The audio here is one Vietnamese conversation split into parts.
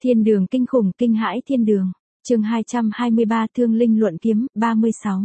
Thiên đường kinh khủng kinh hãi thiên đường. Chương 223 Thương linh luận kiếm, 36.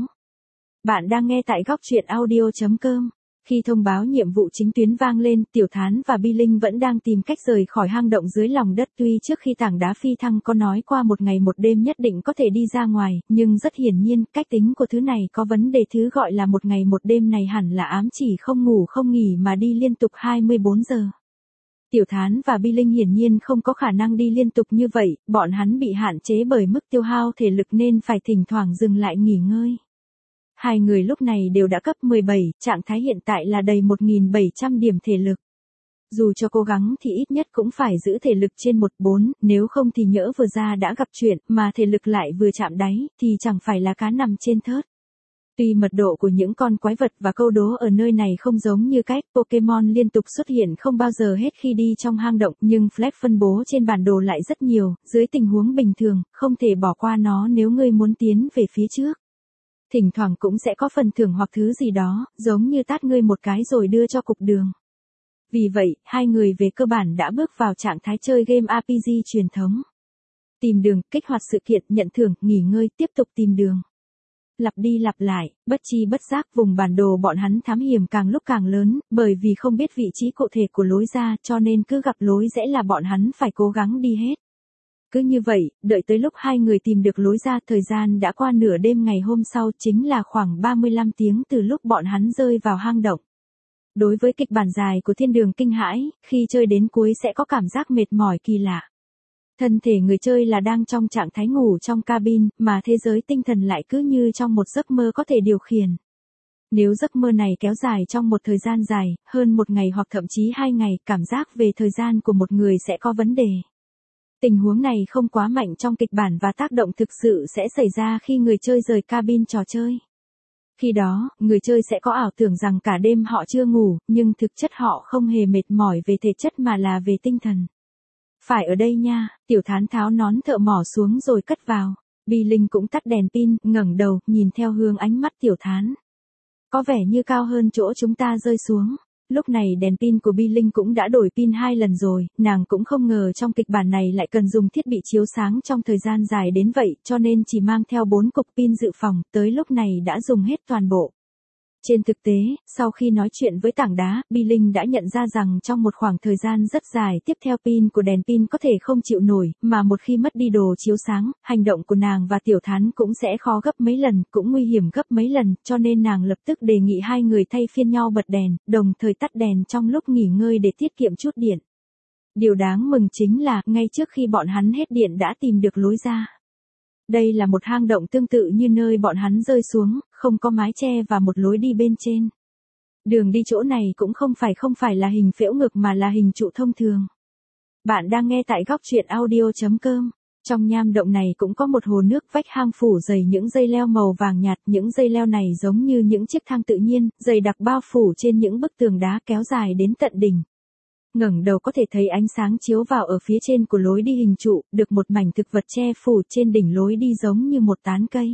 Bạn đang nghe tại góc truyện audio.com. Khi thông báo nhiệm vụ chính tuyến vang lên, Tiểu Thán và Bi Linh vẫn đang tìm cách rời khỏi hang động dưới lòng đất. Tuy trước khi tảng đá phi thăng có nói qua một ngày một đêm nhất định có thể đi ra ngoài, nhưng rất hiển nhiên, cách tính của thứ này có vấn đề. Thứ gọi là một ngày một đêm này hẳn là ám chỉ không ngủ không nghỉ mà đi liên tục 24 giờ. Tiểu Thán và Bi Linh hiển nhiên không có khả năng đi liên tục như vậy, bọn hắn bị hạn chế bởi mức tiêu hao thể lực nên phải thỉnh thoảng dừng lại nghỉ ngơi. Hai người lúc này đều đã cấp 17, trạng thái hiện tại là đầy 1.700 điểm thể lực. Dù cho cố gắng thì ít nhất cũng phải giữ thể lực trên 14, nếu không thì nhỡ vừa ra đã gặp chuyện mà thể lực lại vừa chạm đáy, thì chẳng phải là cá nằm trên thớt. Tuy mật độ của những con quái vật và câu đố ở nơi này không giống như cách Pokemon liên tục xuất hiện không bao giờ hết khi đi trong hang động, nhưng flag phân bố trên bản đồ lại rất nhiều, dưới tình huống bình thường, không thể bỏ qua nó nếu ngươi muốn tiến về phía trước. Thỉnh thoảng cũng sẽ có phần thưởng hoặc thứ gì đó, giống như tát ngươi một cái rồi đưa cho cục đường. Vì vậy, hai người về cơ bản đã bước vào trạng thái chơi game RPG truyền thống. Tìm đường, kích hoạt sự kiện, nhận thưởng, nghỉ ngơi, tiếp tục tìm đường. Lặp đi lặp lại, bất chi bất giác vùng bản đồ bọn hắn thám hiểm càng lúc càng lớn, bởi vì không biết vị trí cụ thể của lối ra cho nên cứ gặp lối rẽ là bọn hắn phải cố gắng đi hết. Cứ như vậy, đợi tới lúc hai người tìm được lối ra, thời gian đã qua nửa đêm ngày hôm sau, chính là khoảng 35 tiếng từ lúc bọn hắn rơi vào hang động. Đối với kịch bản dài của thiên đường kinh hãi, khi chơi đến cuối sẽ có cảm giác mệt mỏi kỳ lạ. Thân thể người chơi là đang trong trạng thái ngủ trong cabin, mà thế giới tinh thần lại cứ như trong một giấc mơ có thể điều khiển. Nếu giấc mơ này kéo dài trong một thời gian dài, hơn một ngày hoặc thậm chí 2 ngày, cảm giác về thời gian của một người sẽ có vấn đề. Tình huống này không quá mạnh trong kịch bản và tác động thực sự sẽ xảy ra khi người chơi rời cabin trò chơi. Khi đó, người chơi sẽ có ảo tưởng rằng cả đêm họ chưa ngủ, nhưng thực chất họ không hề mệt mỏi về thể chất mà là về tinh thần. Phải ở đây nha, Tiểu Thán tháo nón thợ mỏ xuống rồi cất vào. Bi Linh cũng tắt đèn pin, ngẩng đầu, nhìn theo hướng ánh mắt Tiểu Thán. Có vẻ như cao hơn chỗ chúng ta rơi xuống. Lúc này đèn pin của Bi Linh cũng đã đổi pin 2 lần rồi, nàng cũng không ngờ trong kịch bản này lại cần dùng thiết bị chiếu sáng trong thời gian dài đến vậy, cho nên chỉ mang theo 4 cục pin dự phòng, tới lúc này đã dùng hết toàn bộ. Trên thực tế, sau khi nói chuyện với tảng đá, Bi Linh đã nhận ra rằng trong một khoảng thời gian rất dài tiếp theo pin của đèn pin có thể không chịu nổi, mà một khi mất đi đồ chiếu sáng, hành động của nàng và Tiểu Thán cũng sẽ khó gấp mấy lần, cũng nguy hiểm gấp mấy lần, cho nên nàng lập tức đề nghị hai người thay phiên nhau bật đèn, đồng thời tắt đèn trong lúc nghỉ ngơi để tiết kiệm chút điện. Điều đáng mừng chính là, ngay trước khi bọn hắn hết điện đã tìm được lối ra. Đây là một hang động tương tự như nơi bọn hắn rơi xuống, không có mái che và một lối đi bên trên. Đường đi chỗ này cũng không phải là hình phễu ngực mà là hình trụ thông thường. Bạn đang nghe tại góc truyện audio.com. Trong nham động này cũng có một hồ nước vách hang phủ dày những dây leo màu vàng nhạt, những dây leo này giống như những chiếc thang tự nhiên, dày đặc bao phủ trên những bức tường đá kéo dài đến tận đỉnh. Ngẩng đầu có thể thấy ánh sáng chiếu vào ở phía trên của lối đi hình trụ, được một mảnh thực vật che phủ trên đỉnh lối đi giống như một tán cây.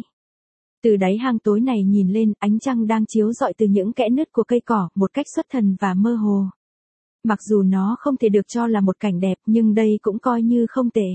Từ đáy hang tối này nhìn lên, ánh trăng đang chiếu rọi từ những kẽ nứt của cây cỏ, một cách xuất thần và mơ hồ. Mặc dù nó không thể được cho là một cảnh đẹp, nhưng đây cũng coi như không tệ.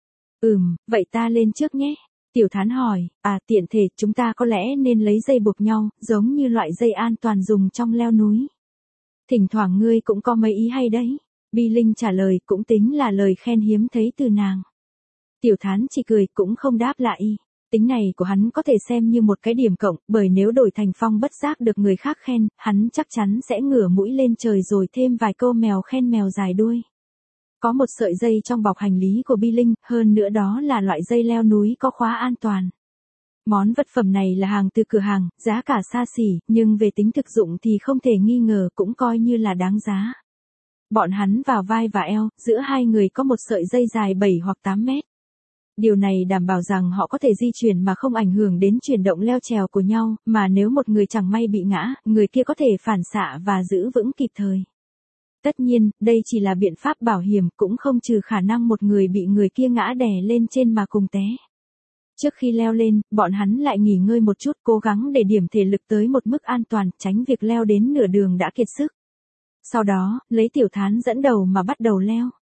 Vậy ta lên trước nhé. Tiểu Thán hỏi, tiện thể, chúng ta có lẽ nên lấy dây buộc nhau, giống như loại dây an toàn dùng trong leo núi. Thỉnh thoảng ngươi cũng có mấy ý hay đấy. Bi Linh trả lời, cũng tính là lời khen hiếm thấy từ nàng. Tiểu Thán chỉ cười, cũng không đáp lại. Tính này của hắn có thể xem như một cái điểm cộng, bởi nếu đổi thành phong bất giác được người khác khen, hắn chắc chắn sẽ ngửa mũi lên trời rồi thêm vài câu mèo khen mèo dài đuôi. Có một sợi dây trong bọc hành lý của Bi Linh, hơn nữa đó là loại dây leo núi có khóa an toàn. Món vật phẩm này là hàng từ cửa hàng, giá cả xa xỉ, nhưng về tính thực dụng thì không thể nghi ngờ, cũng coi như là đáng giá. Bọn hắn vào vai và eo, giữa hai người có một sợi dây dài 7 hoặc 8 mét. Điều này đảm bảo rằng họ có thể di chuyển mà không ảnh hưởng đến chuyển động leo trèo của nhau, mà nếu một người chẳng may bị ngã, người kia có thể phản xạ và giữ vững kịp thời. Tất nhiên, đây chỉ là biện pháp bảo hiểm, cũng không trừ khả năng một người bị người kia ngã đè lên trên mà cùng té. Trước khi leo lên, bọn hắn lại nghỉ ngơi một chút, cố gắng để điểm thể lực tới một mức an toàn, tránh việc leo đến nửa đường đã kiệt sức. Sau đó, lấy Tiểu Thán dẫn đầu mà bắt đầu leo.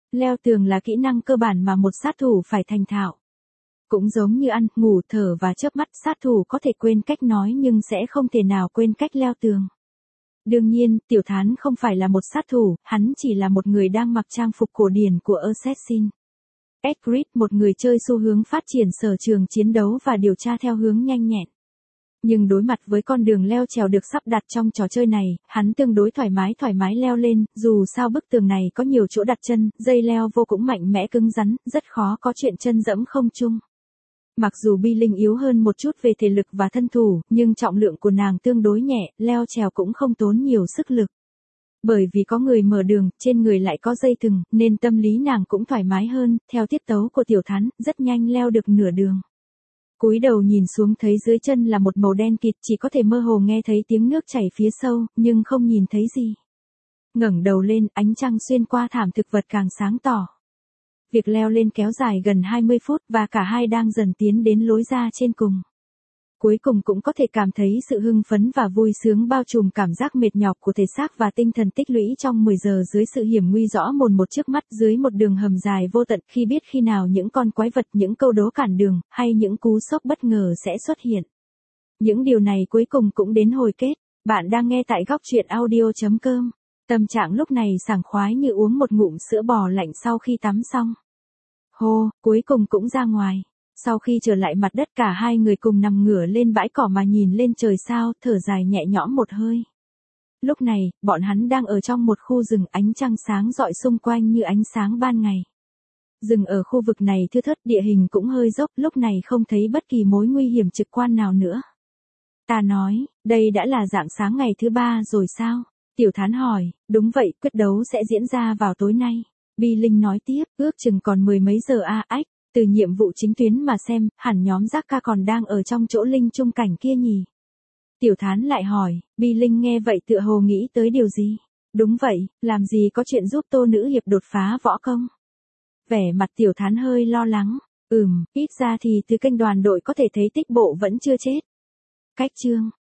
Leo tường là kỹ năng cơ bản mà một sát thủ phải thành thạo. Cũng giống như ăn, ngủ, thở và chớp mắt, sát thủ có thể quên cách nói nhưng sẽ không thể nào quên cách leo tường. Đương nhiên, Tiểu Thán không phải là một sát thủ, hắn chỉ là một người đang mặc trang phục cổ điển của Assassin. Creed, một người chơi xu hướng phát triển sở trường chiến đấu và điều tra theo hướng nhanh nhẹn. Nhưng đối mặt với con đường leo trèo được sắp đặt trong trò chơi này, hắn tương đối thoải mái leo lên, dù sao bức tường này có nhiều chỗ đặt chân, dây leo vô cũng mạnh mẽ cứng rắn, rất khó có chuyện chân dẫm không chung. Mặc dù Bi Linh yếu hơn một chút về thể lực và thân thủ, nhưng trọng lượng của nàng tương đối nhẹ, leo trèo cũng không tốn nhiều sức lực. Bởi vì có người mở đường, trên người lại có dây thừng, nên tâm lý nàng cũng thoải mái hơn, theo tiết tấu của Tiểu Thán, rất nhanh leo được nửa đường. Cúi đầu nhìn xuống thấy dưới chân là một màu đen kịt, chỉ có thể mơ hồ nghe thấy tiếng nước chảy phía sâu, nhưng không nhìn thấy gì. Ngẩng đầu lên, ánh trăng xuyên qua thảm thực vật càng sáng tỏ. Việc leo lên kéo dài gần 20 phút và cả hai đang dần tiến đến lối ra trên cùng. Cuối cùng cũng có thể cảm thấy sự hưng phấn và vui sướng bao trùm cảm giác mệt nhọc của thể xác và tinh thần tích lũy trong 10 giờ dưới sự hiểm nguy rõ mồn một trước mắt dưới một đường hầm dài vô tận khi biết khi nào những con quái vật, những câu đố cản đường, hay những cú sốc bất ngờ sẽ xuất hiện. Những điều này cuối cùng cũng đến hồi kết. Bạn đang nghe tại góc truyện audio.com. Tâm trạng lúc này sảng khoái như uống một ngụm sữa bò lạnh sau khi tắm xong. Hô, cuối cùng cũng ra ngoài. Sau khi trở lại mặt đất cả hai người cùng nằm ngửa lên bãi cỏ mà nhìn lên trời sao, thở dài nhẹ nhõm một hơi. Lúc này, bọn hắn đang ở trong một khu rừng, ánh trăng sáng rọi xung quanh như ánh sáng ban ngày. Rừng ở khu vực này thưa thớt, địa hình cũng hơi dốc, lúc này không thấy bất kỳ mối nguy hiểm trực quan nào nữa. Ta nói, đây đã là rạng sáng ngày thứ 3 rồi sao? Tiểu Thán hỏi, đúng vậy, quyết đấu sẽ diễn ra vào tối nay. Bi Linh nói tiếp, ước chừng còn 10 mấy giờ ách. Từ nhiệm vụ chính tuyến mà xem, hẳn nhóm Giác Ca còn đang ở trong chỗ linh trung cảnh kia nhỉ? Tiểu Thán lại hỏi, Bi Linh nghe vậy tựa hồ nghĩ tới điều gì? Đúng vậy, làm gì có chuyện giúp Tô Nữ Hiệp đột phá võ công? Vẻ mặt Tiểu Thán hơi lo lắng, ít ra thì từ kênh đoàn đội có thể thấy Tích Bộ vẫn chưa chết. Cách chương